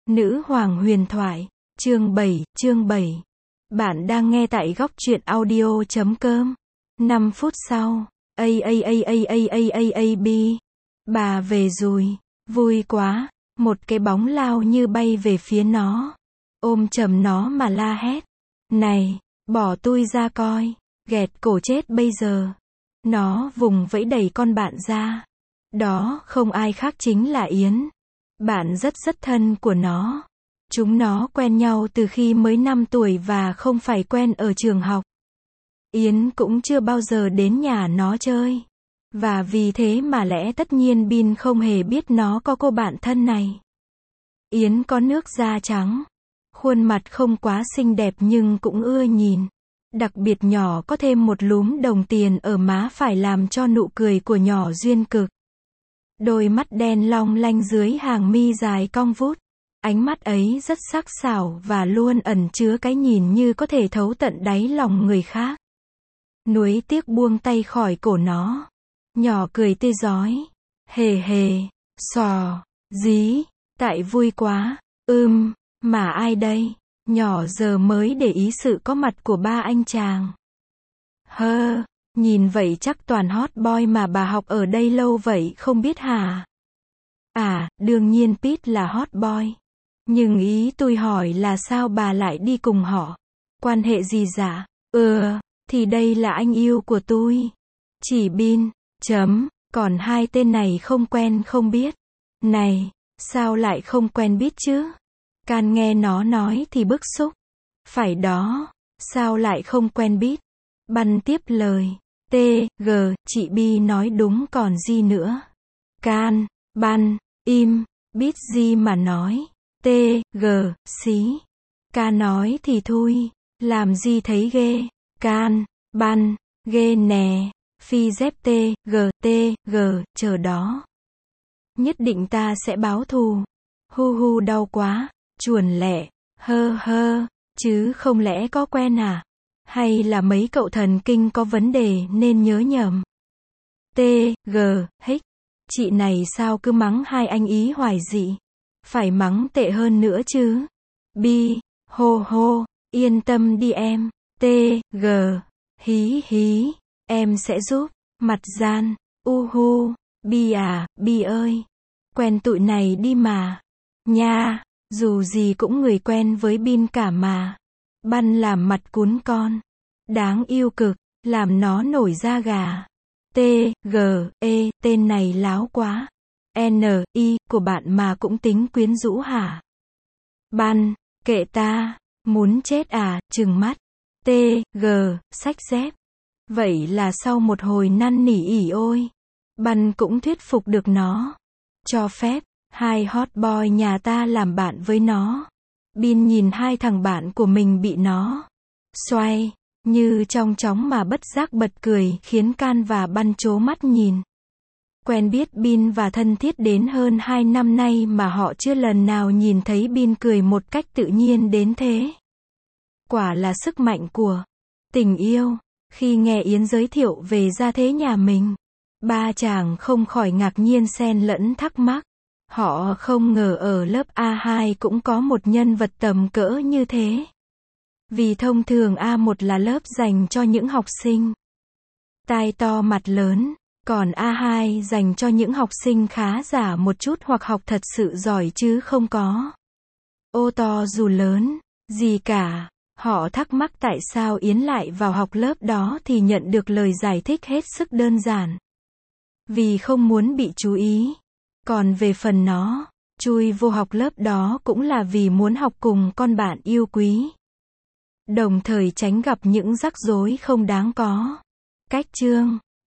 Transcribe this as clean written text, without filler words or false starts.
Nữ hoàng huyền thoại, chương 7. Bạn đang nghe tại góc truyện audio.com. 5 phút sau, b. Bà về rồi, vui quá, một cái bóng lao như bay về phía nó. Ôm chầm nó mà la hét. Này, bỏ tôi ra coi, ghẹt cổ chết bây giờ. Nó vùng vẫy đẩy con bạn ra. Đó không ai khác chính là Yến. Bạn rất thân của nó. Chúng nó quen nhau từ khi mới 5 tuổi và không phải quen ở trường học. Yến cũng chưa bao giờ đến nhà nó chơi. Và vì thế mà lẽ tất nhiên Bin không hề biết nó có cô bạn thân này. Yến có nước da trắng. Khuôn mặt không quá xinh đẹp nhưng cũng ưa nhìn. Đặc biệt nhỏ có thêm một lúm đồng tiền ở má phải làm cho nụ cười của nhỏ duyên cực. Đôi mắt đen long lanh dưới hàng mi dài cong vút. Ánh mắt ấy rất sắc sảo và luôn ẩn chứa cái nhìn như có thể thấu tận đáy lòng người khác. Nuối tiếc buông tay khỏi cổ nó. Nhỏ cười tươi rói. Hề, sò, dí, tại vui quá, mà ai đây? Nhỏ giờ mới để ý sự có mặt của ba anh chàng. Nhìn vậy chắc toàn hot boy mà bà học ở đây lâu vậy không biết hả? À, đương nhiên Pete là hot boy. Nhưng ý tôi hỏi là sao bà lại đi cùng họ? Quan hệ gì dạ? Thì đây là anh yêu của tôi. Chỉ Bin, còn hai tên này không quen không biết. Này, sao lại không quen biết chứ? Can nghe nó nói thì bức xúc. Phải đó, sao lại không quen biết? Băn tiếp lời. Chị Bi nói đúng còn gì nữa? Can, Băn, im, biết gì mà nói. Xí. Ca nói thì thôi, làm gì thấy ghê. Can, Băn, ghê nè. Phi dép chờ đó. Nhất định ta sẽ báo thù. Hu đau quá, chuồn lẹ, chứ không lẽ có quen à? Hay là mấy cậu thần kinh có vấn đề nên nhớ nhầm? Chị này sao cứ mắng hai anh ý hoài dị? Phải mắng tệ hơn nữa chứ. Bi, yên tâm đi em. Hí, em sẽ giúp. Mặt gian, Bi à, Bi ơi. Quen tụi này đi mà. Nha, dù gì cũng người quen với Bin cả mà. Băn làm mặt cún con. Đáng yêu cực, làm nó nổi da gà. Tên này láo quá. Của bạn mà cũng tính quyến rũ hả? Băn, kệ ta, muốn chết à, trừng mắt. Xách dép. Vậy là sau một hồi năn nỉ ôi. Băn cũng thuyết phục được nó. Cho phép, hai hot boy nhà ta làm bạn với nó. Bin nhìn hai thằng bạn của mình bị nó xoay, như trong chóng mà bất giác bật cười khiến Can và Băn trố mắt nhìn. Quen biết Bin và thân thiết đến hơn 2 năm nay mà họ chưa lần nào nhìn thấy Bin cười một cách tự nhiên đến thế. Quả là sức mạnh của tình yêu. Khi nghe Yến giới thiệu về gia thế nhà mình, ba chàng không khỏi ngạc nhiên xen lẫn thắc mắc. Họ không ngờ ở lớp A2 cũng có một nhân vật tầm cỡ như thế. Vì thông thường A1 là lớp dành cho những học sinh tai to mặt lớn, còn A2 dành cho những học sinh khá giả một chút hoặc học thật sự giỏi chứ không có ô to dù lớn gì cả. Họ thắc mắc tại sao Yến lại vào học lớp đó thì nhận được lời giải thích hết sức đơn giản. Vì không muốn bị chú ý. Còn về phần nó, chui vô học lớp đó cũng là vì muốn học cùng con bạn yêu quý. Đồng thời tránh gặp những rắc rối không đáng có. Cách chương